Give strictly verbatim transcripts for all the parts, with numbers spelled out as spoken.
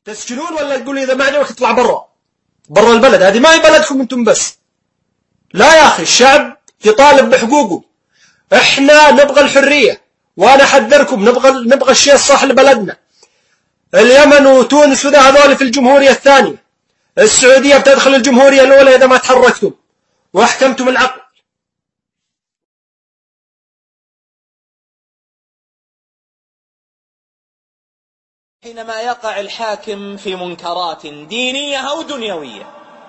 تسجنون ولا تقول إذا ما عجبك اطلع برا برا البلد؟ هذه ما هي بلدكم أنتم بس. لا يا أخي، الشعب يطالب بحقوقه. إحنا نبغى الحرية، وأنا أحذركم نبغى نبغى الشيء الصح لبلدنا. اليمن وتونس وذا هذول في الجمهورية الثانية، السعودية بتدخل الجمهورية الأولى إذا ما تحركتم واحكمتم العقل. حينما يقع الحاكم في منكرات دينية أو دنيوية،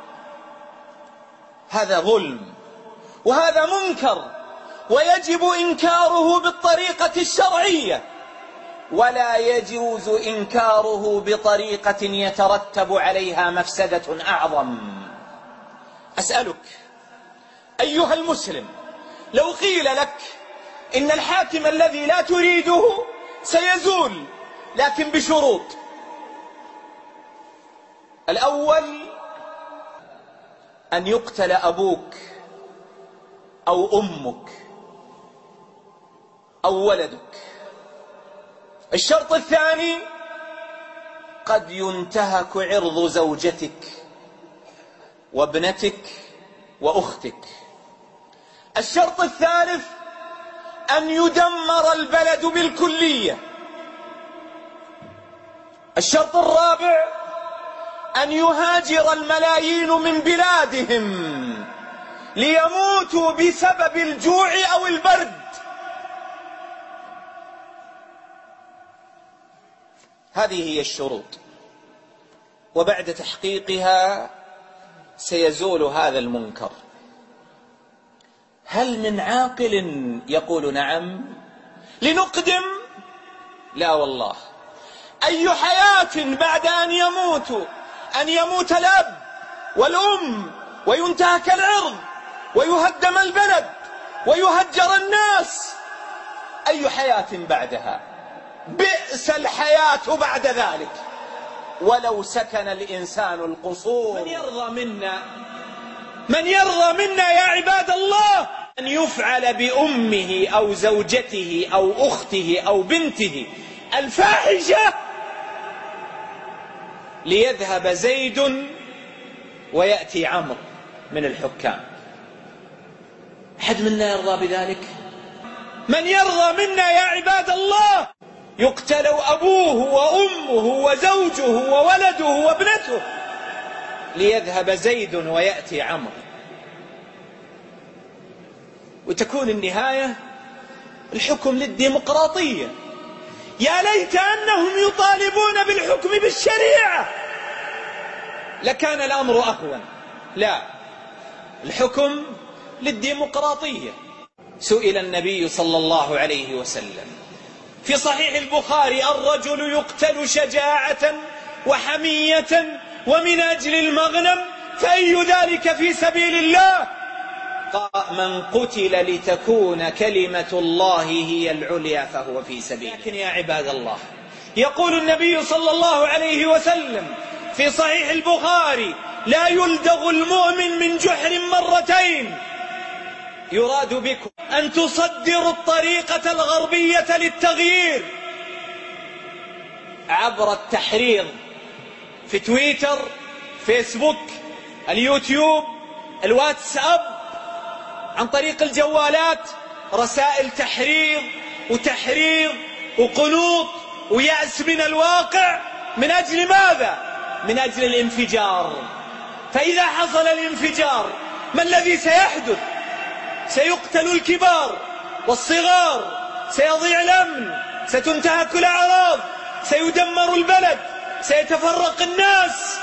هذا ظلم وهذا منكر، ويجب إنكاره بالطريقة الشرعية، ولا يجوز إنكاره بطريقة يترتب عليها مفسدة أعظم. أسألك أيها المسلم، لو قيل لك إن الحاكم الذي لا تريده سيزول لكن بشروط: الأول أن يقتل أبوك أو أمك أو ولدك. الشرط الثاني: قد ينتهك عرض زوجتك وابنتك وأختك. الشرط الثالث: أن يدمر البلد بالكلية. الشرط الرابع: أن يهاجر الملايين من بلادهم ليموتوا بسبب الجوع أو البرد. هذه هي الشروط، وبعد تحقيقها سيزول هذا المنكر. هل من عاقل يقول نعم؟ لنقدم؟ لا والله. أي حياة بعد أن يموتوا أن يموت الأب والأم وينتهك العرض ويهدم البلد ويهجر الناس؟ أي حياة بعدها؟ بئس الحياة بعد ذلك. ولو سكن الإنسان القصور. من يرضى منا من يرضى منا يا عباد الله أن يفعل بأمه أو زوجته أو أخته أو بنته الفاحشة ليذهب زيد ويأتي عمرو من الحكام؟ أحد منا يرضى بذلك؟ من يرضى منا يا عباد الله يقتل أبوه وأمه وزوجه وولده وابنته ليذهب زيد ويأتي عمرو؟ وتكون النهاية الحكم للديمقراطية. يا ليت أنهم يطالبون بالحكم بالشريعة لكان الأمر أهون. لا، الحكم للديمقراطية. سئل النبي صلى الله عليه وسلم في صحيح البخاري: الرجل يقتل شجاعة وحمية ومن أجل المغنم فأي ذلك في سبيل الله؟ قال: من قتل لتكون كلمة الله هي العليا فهو في سبيل. لكن يا عباد الله، يقول النبي صلى الله عليه وسلم في صحيح البخاري: لا يلدغ المؤمن من جحر مرتين. يراد بكم أن تصدروا الطريقة الغربية للتغيير عبر التحريض في تويتر، فيسبوك، اليوتيوب، الواتساب، عن طريق الجوالات، رسائل تحريض وتحريض وقنوط ويأس من الواقع. من أجل ماذا؟ من أجل الانفجار. فإذا حصل الانفجار ما الذي سيحدث؟ سيقتل الكبار والصغار، سيضيع الأمن، ستنتهك الأعراض، سيدمر البلد، سيتفرق الناس.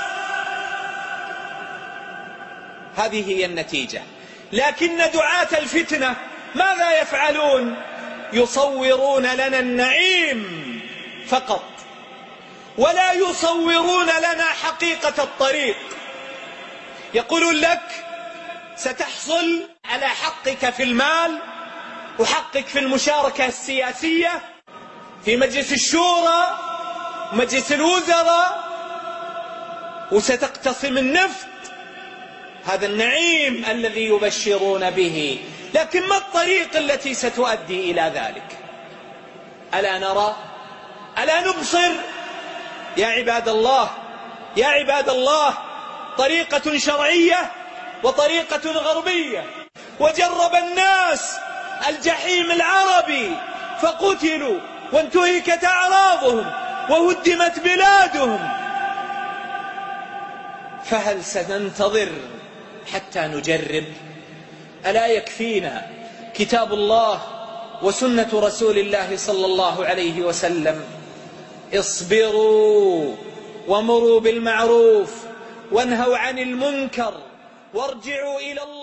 هذه هي النتيجة. لكن دعاة الفتنة ماذا يفعلون؟ يصورون لنا النعيم فقط، ولا يصورون لنا حقيقة الطريق. يقولون لك ستحصل على حقك في المال وحقك في المشاركة السياسية في مجلس الشورى ومجلس الوزراء، وستقتسم النفط. هذا النعيم الذي يبشرون به، لكن ما الطريق التي ستؤدي إلى ذلك؟ ألا نرى؟ ألا نبصر؟ يا عباد الله، يا عباد الله طريقة شرعية وطريقة غربية، وجرب الناس الجحيم العربي فقتلوا وانتهكت أعراضهم وهدمت بلادهم، فهل سننتظر حتى نجرب؟ ألا يكفينا كتاب الله وسنة رسول الله صلى الله عليه وسلم؟ اصبروا ومروا بالمعروف وانهوا عن المنكر وارجعوا إلى الله.